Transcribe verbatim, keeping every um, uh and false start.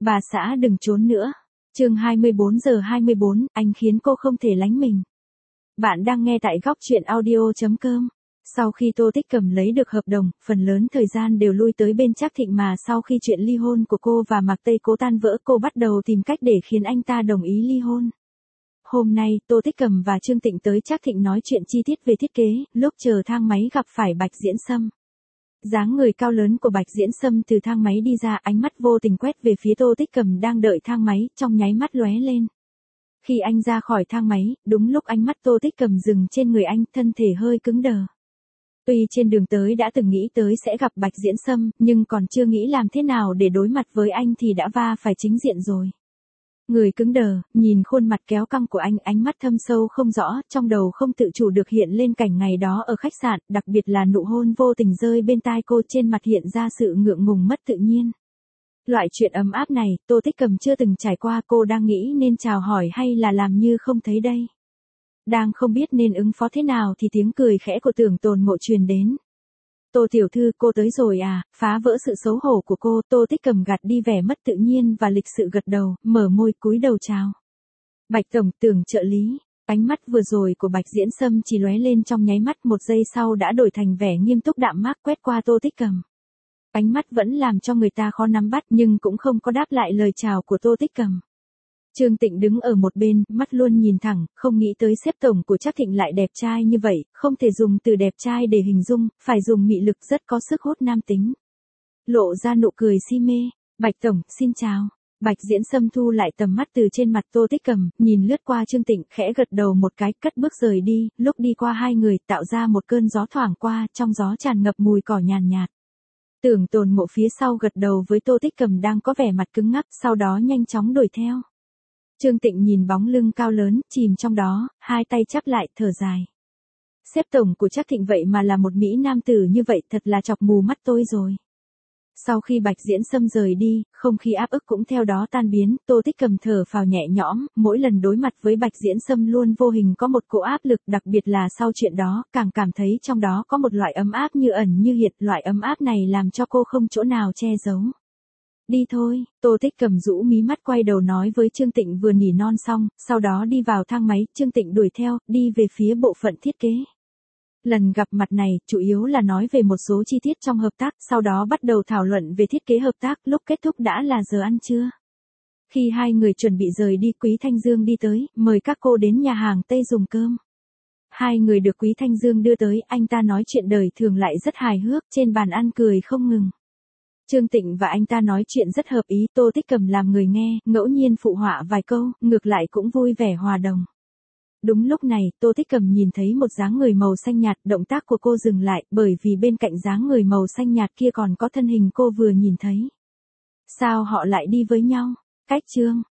Bà xã đừng trốn nữa. Chương hai mươi bốn giờ hai mươi bốn, anh khiến cô không thể lánh mình. Bạn đang nghe tại góc truyện audio chấm com. Sau khi Tô Tích Cầm lấy được hợp đồng, phần lớn thời gian đều lui tới bên Trác Thịnh, mà sau khi chuyện ly hôn của cô và Mạc Tây Cố tan vỡ, cô bắt đầu tìm cách để khiến anh ta đồng ý ly hôn. Hôm nay, Tô Tích Cầm và Trương Tịnh tới Trác Thịnh nói chuyện chi tiết về thiết kế, lúc chờ thang máy gặp phải Bạch Diễn Sâm. Dáng người cao lớn của Bạch Diễn Sâm từ thang máy đi ra, ánh mắt vô tình quét về phía Tô Tích Cầm đang đợi thang máy, trong nháy mắt lóe lên. Khi anh ra khỏi thang máy, đúng lúc ánh mắt Tô Tích Cầm dừng trên người anh, thân thể hơi cứng đờ. Tuy trên đường tới đã từng nghĩ tới sẽ gặp Bạch Diễn Sâm, nhưng còn chưa nghĩ làm thế nào để đối mặt với anh thì đã va phải chính diện rồi. Người cứng đờ, nhìn khuôn mặt kéo căng của anh, ánh mắt thâm sâu không rõ, trong đầu không tự chủ được hiện lên cảnh ngày đó ở khách sạn, đặc biệt là nụ hôn vô tình rơi bên tai cô, trên mặt hiện ra sự ngượng ngùng mất tự nhiên. Loại chuyện ấm áp này, Tô Tích Cầm chưa từng trải qua, cô đang nghĩ nên chào hỏi hay là làm như không thấy đây. Đang không biết nên ứng phó thế nào thì tiếng cười khẽ của Tưởng Tồn Ngộ truyền đến. Tô tiểu thư, cô tới rồi à? Phá vỡ sự xấu hổ của cô, Tô Tích Cầm gạt đi vẻ mất tự nhiên và lịch sự gật đầu, mở môi cúi đầu chào. Bạch tổng, Tưởng trợ lý. Ánh mắt vừa rồi của Bạch Diễn Sâm chỉ lóe lên trong nháy mắt, một giây sau đã đổi thành vẻ nghiêm túc đạm mạc quét qua Tô Tích Cầm. Ánh mắt vẫn làm cho người ta khó nắm bắt, nhưng cũng không có đáp lại lời chào của Tô Tích Cầm. Trương Tịnh đứng ở một bên, mắt luôn nhìn thẳng, không nghĩ tới sếp tổng của Trác Thịnh lại đẹp trai như vậy, không thể dùng từ đẹp trai để hình dung, phải dùng mị lực rất có sức hút nam tính. Lộ ra nụ cười si mê, Bạch tổng, xin chào. Bạch Diễn Sâm thu lại tầm mắt từ trên mặt Tô Tích Cầm, nhìn lướt qua Trương Tịnh, khẽ gật đầu một cái, cất bước rời đi, lúc đi qua hai người, tạo ra một cơn gió thoảng qua, trong gió tràn ngập mùi cỏ nhàn nhạt. Tưởng Tồn Ngộ phía sau gật đầu với Tô Tích Cầm đang có vẻ mặt cứng ngắc, sau đó nhanh chóng đuổi theo. Trương Tịnh nhìn bóng lưng cao lớn, chìm trong đó, hai tay chắp lại, thở dài. Sếp tổng của Trác Thịnh vậy mà là một mỹ nam tử như vậy, thật là chọc mù mắt tôi rồi. Sau khi Bạch Diễn Sâm rời đi, không khí áp ức cũng theo đó tan biến, Tô Tích Cầm thở phào nhẹ nhõm, mỗi lần đối mặt với Bạch Diễn Sâm luôn vô hình có một cỗ áp lực, đặc biệt là sau chuyện đó, càng cảm thấy trong đó có một loại ấm áp như ẩn như hiện, loại ấm áp này làm cho cô không chỗ nào che giấu. Đi thôi, Tô Tích Cầm rũ mí mắt quay đầu nói với Trương Tịnh vừa nỉ non xong, sau đó đi vào thang máy, Trương Tịnh đuổi theo, đi về phía bộ phận thiết kế. Lần gặp mặt này, chủ yếu là nói về một số chi tiết trong hợp tác, sau đó bắt đầu thảo luận về thiết kế hợp tác, lúc kết thúc đã là giờ ăn trưa. Khi hai người chuẩn bị rời đi, Quý Thanh Dương đi tới, mời các cô đến nhà hàng Tây dùng cơm. Hai người được Quý Thanh Dương đưa tới, anh ta nói chuyện đời thường lại rất hài hước, trên bàn ăn cười không ngừng. Trương Tịnh và anh ta nói chuyện rất hợp ý, Tô Tích Cầm làm người nghe, ngẫu nhiên phụ họa vài câu, ngược lại cũng vui vẻ hòa đồng. Đúng lúc này, Tô Tích Cầm nhìn thấy một dáng người màu xanh nhạt, động tác của cô dừng lại, bởi vì bên cạnh dáng người màu xanh nhạt kia còn có thân hình cô vừa nhìn thấy. Sao họ lại đi với nhau? Cách Trương